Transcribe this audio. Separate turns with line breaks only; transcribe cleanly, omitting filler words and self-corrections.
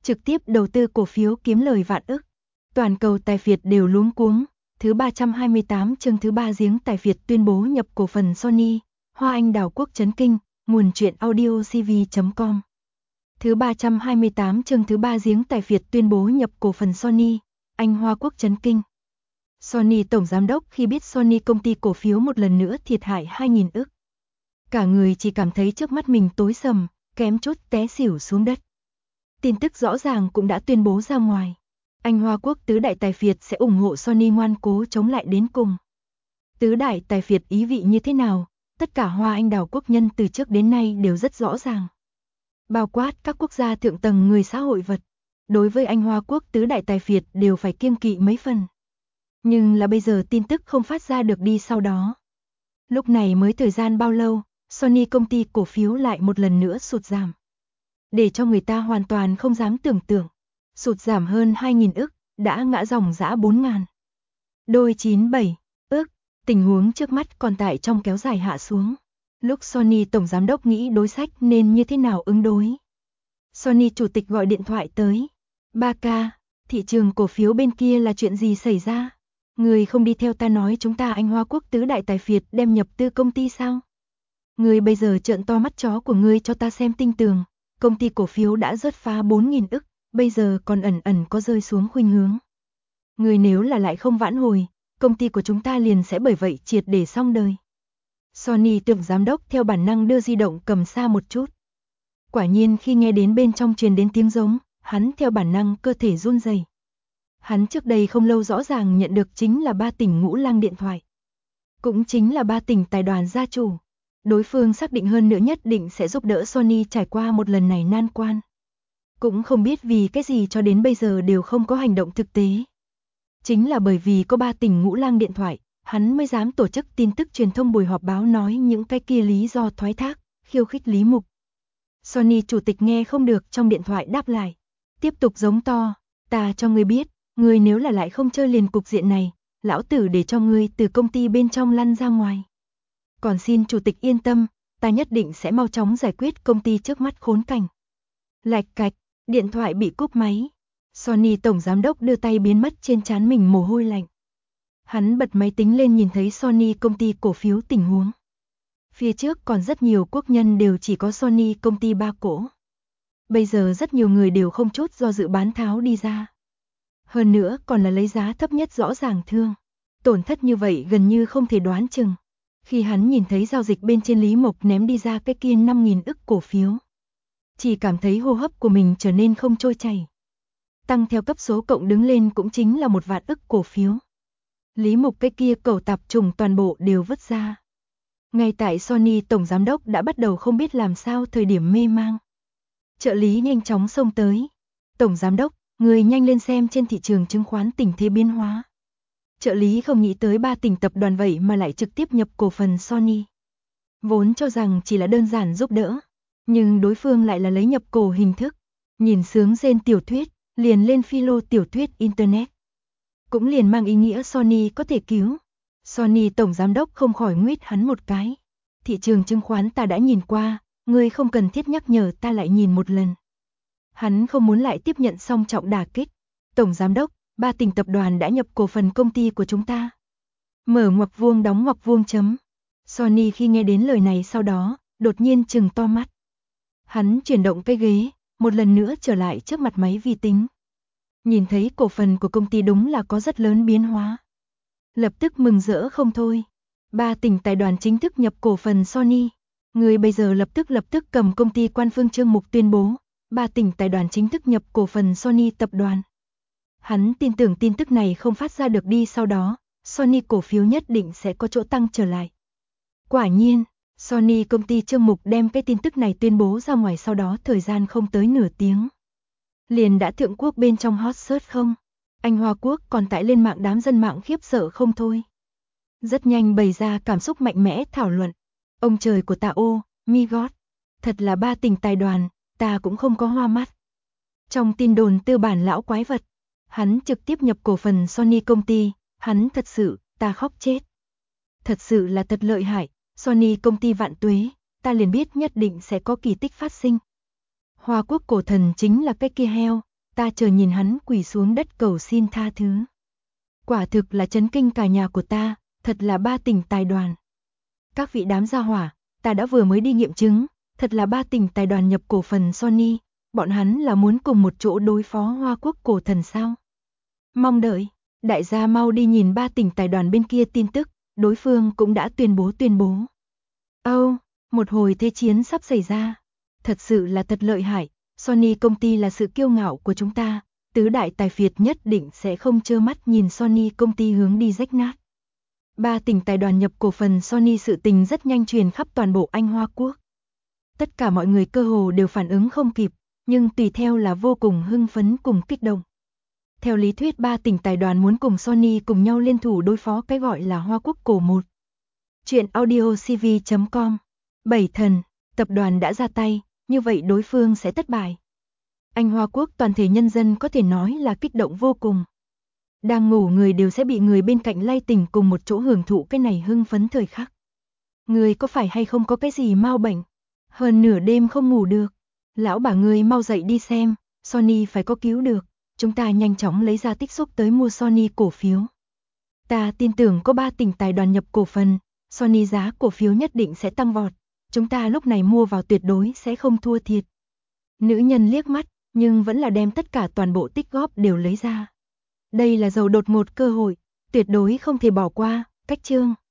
trực tiếp đầu tư cổ phiếu kiếm lời vạn ức. Toàn cầu tài phiệt đều luống cuống. Thứ 328 chương thứ 3 giếng tài phiệt tuyên bố nhập cổ phần Sony. Hoa Anh đảo quốc chấn kinh, nguồn truyện audio cv.com. Thứ 328 chương thứ 3 giếng tài phiệt tuyên bố nhập cổ phần Sony. Anh Hoa quốc chấn kinh. Sony tổng giám đốc khi biết Sony công ty cổ phiếu một lần nữa thiệt hại 2.000 ức. Cả người chỉ cảm thấy trước mắt mình tối sầm, kém chút té xỉu xuống đất. Tin tức rõ ràng cũng đã tuyên bố ra ngoài. Anh Hoa quốc tứ đại tài phiệt sẽ ủng hộ Sony ngoan cố chống lại đến cùng. Tứ đại tài phiệt ý vị như thế nào, tất cả Hoa Anh đảo quốc nhân từ trước đến nay đều rất rõ ràng. Bao quát các quốc gia thượng tầng người xã hội vật. Đối với anh Hoa quốc tứ đại tài phiệt đều phải kiêng kỵ mấy phần. Nhưng là bây giờ tin tức không phát ra được đi sau đó. Lúc này mới thời gian bao lâu, Sony công ty cổ phiếu lại một lần nữa sụt giảm. Để cho người ta hoàn toàn không dám tưởng tượng. Sụt giảm hơn 2.000 ức, đã ngã dòng dã 4.000. Đôi 97 ức, tình huống trước mắt còn tại trong kéo dài hạ xuống. Lúc Sony tổng giám đốc nghĩ đối sách nên như thế nào ứng đối. Sony chủ tịch gọi điện thoại tới. 3K, thị trường cổ phiếu bên kia là chuyện gì xảy ra? Người không đi theo ta nói chúng ta anh Hoa quốc tứ đại tài phiệt đem nhập tư công ty sao? Người bây giờ trợn to mắt chó của ngươi cho ta xem tinh tường. Công ty cổ phiếu đã rớt phá 4.000 ức, bây giờ còn ẩn ẩn có rơi xuống khuynh hướng. Người nếu là lại không vãn hồi, công ty của chúng ta liền sẽ bởi vậy triệt để xong đời. Sony tưởng giám đốc theo bản năng đưa di động cầm xa một chút. Quả nhiên khi nghe đến bên trong truyền đến tiếng giống, hắn theo bản năng cơ thể run rẩy. Hắn trước đây không lâu rõ ràng nhận được chính là 3 tỉnh Ngũ Lang điện thoại. Cũng chính là 3 tỉnh tài đoàn gia chủ. Đối phương xác định hơn nữa nhất định sẽ giúp đỡ Sony trải qua một lần này nan quan. Cũng không biết vì cái gì cho đến bây giờ đều không có hành động thực tế. Chính là bởi vì có 3 tỉnh Ngũ Lang điện thoại, hắn mới dám tổ chức tin tức truyền thông buổi họp báo nói những cái kia lý do thoái thác, khiêu khích Lý Mục. Sony chủ tịch nghe không được trong điện thoại đáp lại. Tiếp tục giống to, ta cho ngươi biết, ngươi nếu là lại không chơi liền cục diện này, lão tử để cho ngươi từ công ty bên trong lăn ra ngoài. Còn xin chủ tịch yên tâm, ta nhất định sẽ mau chóng giải quyết công ty trước mắt khốn cảnh. Lạch cạch, điện thoại bị cúp máy. Sony tổng giám đốc đưa tay biến mất trên trán mình mồ hôi lạnh. Hắn bật máy tính lên nhìn thấy Sony công ty cổ phiếu tình huống. Phía trước còn rất nhiều quốc nhân đều chỉ có Sony công ty 3 cổ. Bây giờ rất nhiều người đều không chút do dự bán tháo đi ra. Hơn nữa còn là lấy giá thấp nhất rõ ràng thương. Tổn thất như vậy gần như không thể đoán chừng. Khi hắn nhìn thấy giao dịch bên trên Lý Mộc ném đi ra cái kia 5.000 ức cổ phiếu. Chỉ cảm thấy hô hấp của mình trở nên không trôi chảy. Tăng theo cấp số cộng đứng lên cũng chính là 1 vạn ức cổ phiếu. Lý Mục cái kia cẩu tạp trùng toàn bộ đều vứt ra. Ngay tại Sony tổng giám đốc đã bắt đầu không biết làm sao thời điểm mê mang. Trợ lý nhanh chóng xông tới. Tổng giám đốc, người nhanh lên xem trên thị trường chứng khoán tình thế biến hóa. Trợ lý không nghĩ tới 3 tỉnh tập đoàn vậy mà lại trực tiếp nhập cổ phần Sony. Vốn cho rằng chỉ là đơn giản giúp đỡ. Nhưng đối phương lại là lấy nhập cổ hình thức. Nhìn sướng rên tiểu thuyết, liền lên philo tiểu thuyết Internet. Cũng liền mang ý nghĩa Sony có thể cứu. Sony tổng giám đốc không khỏi nguyết hắn một cái. Thị trường chứng khoán ta đã nhìn qua, ngươi không cần thiết nhắc nhở ta lại nhìn một lần. Hắn không muốn lại tiếp nhận song trọng đả kích. Tổng giám đốc, 3 tỉnh tập đoàn đã nhập cổ phần công ty của chúng ta. Mở ngoặc vuông đóng ngoặc vuông chấm. Sony khi nghe đến lời này sau đó, đột nhiên trừng to mắt. Hắn chuyển động cái ghế, một lần nữa trở lại trước mặt máy vi tính. Nhìn thấy cổ phần của công ty đúng là có rất lớn biến hóa. Lập tức mừng rỡ không thôi. 3 tỉnh tài đoàn chính thức nhập cổ phần Sony. Người bây giờ lập tức cầm công ty quan phương Trương Mục tuyên bố. 3 tỉnh tài đoàn chính thức nhập cổ phần Sony tập đoàn. Hắn tin tưởng tin tức này không phát ra được đi sau đó, Sony cổ phiếu nhất định sẽ có chỗ tăng trở lại. Quả nhiên, Sony công ty Trương Mục đem cái tin tức này tuyên bố ra ngoài sau đó thời gian không tới nửa tiếng. Liền đã thượng quốc bên trong hot search không? Anh Hoa Quốc còn tải lên mạng đám dân mạng khiếp sợ không thôi. Rất nhanh bày ra cảm xúc mạnh mẽ thảo luận. Ông trời của ta ô, mi gót. Thật là 3 tỉnh tài đoàn, ta cũng không có hoa mắt. Trong tin đồn tư bản lão quái vật, hắn trực tiếp nhập cổ phần Sony công ty, hắn thật sự, ta khóc chết. Thật sự là thật lợi hại, Sony công ty vạn tuế, ta liền biết nhất định sẽ có kỳ tích phát sinh. Hoa Quốc cổ thần chính là cái kia heo, ta chờ nhìn hắn quỳ xuống đất cầu xin tha thứ. Quả thực là chấn kinh cả nhà của ta, thật là ba tỉnh tài đoàn. Các vị đám gia hỏa, ta đã vừa mới đi nghiệm chứng, thật là ba tỉnh tài đoàn nhập cổ phần Sony, bọn hắn là muốn cùng một chỗ đối phó Hoa Quốc cổ thần sao? Mong đợi, đại gia mau đi nhìn ba tỉnh tài đoàn bên kia tin tức, đối phương cũng đã tuyên bố. Một hồi thế chiến sắp xảy ra. Thật sự là thật lợi hại, Sony công ty là sự kiêu ngạo của chúng ta, tứ đại tài phiệt nhất định sẽ không trơ mắt nhìn Sony công ty hướng đi rách nát. Ba tỉnh tài đoàn nhập cổ phần Sony sự tình rất nhanh truyền khắp toàn bộ Anh Hoa Quốc. Tất cả mọi người cơ hồ đều phản ứng không kịp, nhưng tùy theo là vô cùng hưng phấn cùng kích động. Theo lý thuyết ba tỉnh tài đoàn muốn cùng Sony cùng nhau liên thủ đối phó cái gọi là Hoa Quốc cổ một. Chuyện audiocv.com 7 thần, tập đoàn đã ra tay, như vậy đối phương sẽ thất bại. Anh Hoa Quốc toàn thể nhân dân có thể nói là kích động vô cùng. Đang ngủ người đều sẽ bị người bên cạnh lay tỉnh cùng một chỗ hưởng thụ cái này hưng phấn thời khắc. Người có phải hay không có cái gì mau bệnh? Hơn nửa đêm không ngủ được. Lão bà người mau dậy đi xem, Sony phải có cứu được. Chúng ta nhanh chóng lấy ra tích xúc tới mua Sony cổ phiếu. Ta tin tưởng có ba tỉnh tài đoàn nhập cổ phần, Sony giá cổ phiếu nhất định sẽ tăng vọt. Chúng ta lúc này mua vào tuyệt đối sẽ không thua thiệt. Nữ nhân liếc mắt, nhưng vẫn là đem tất cả toàn bộ tích góp đều lấy ra. Đây là giàu đột ngột cơ hội, tuyệt đối không thể bỏ qua, cách chương.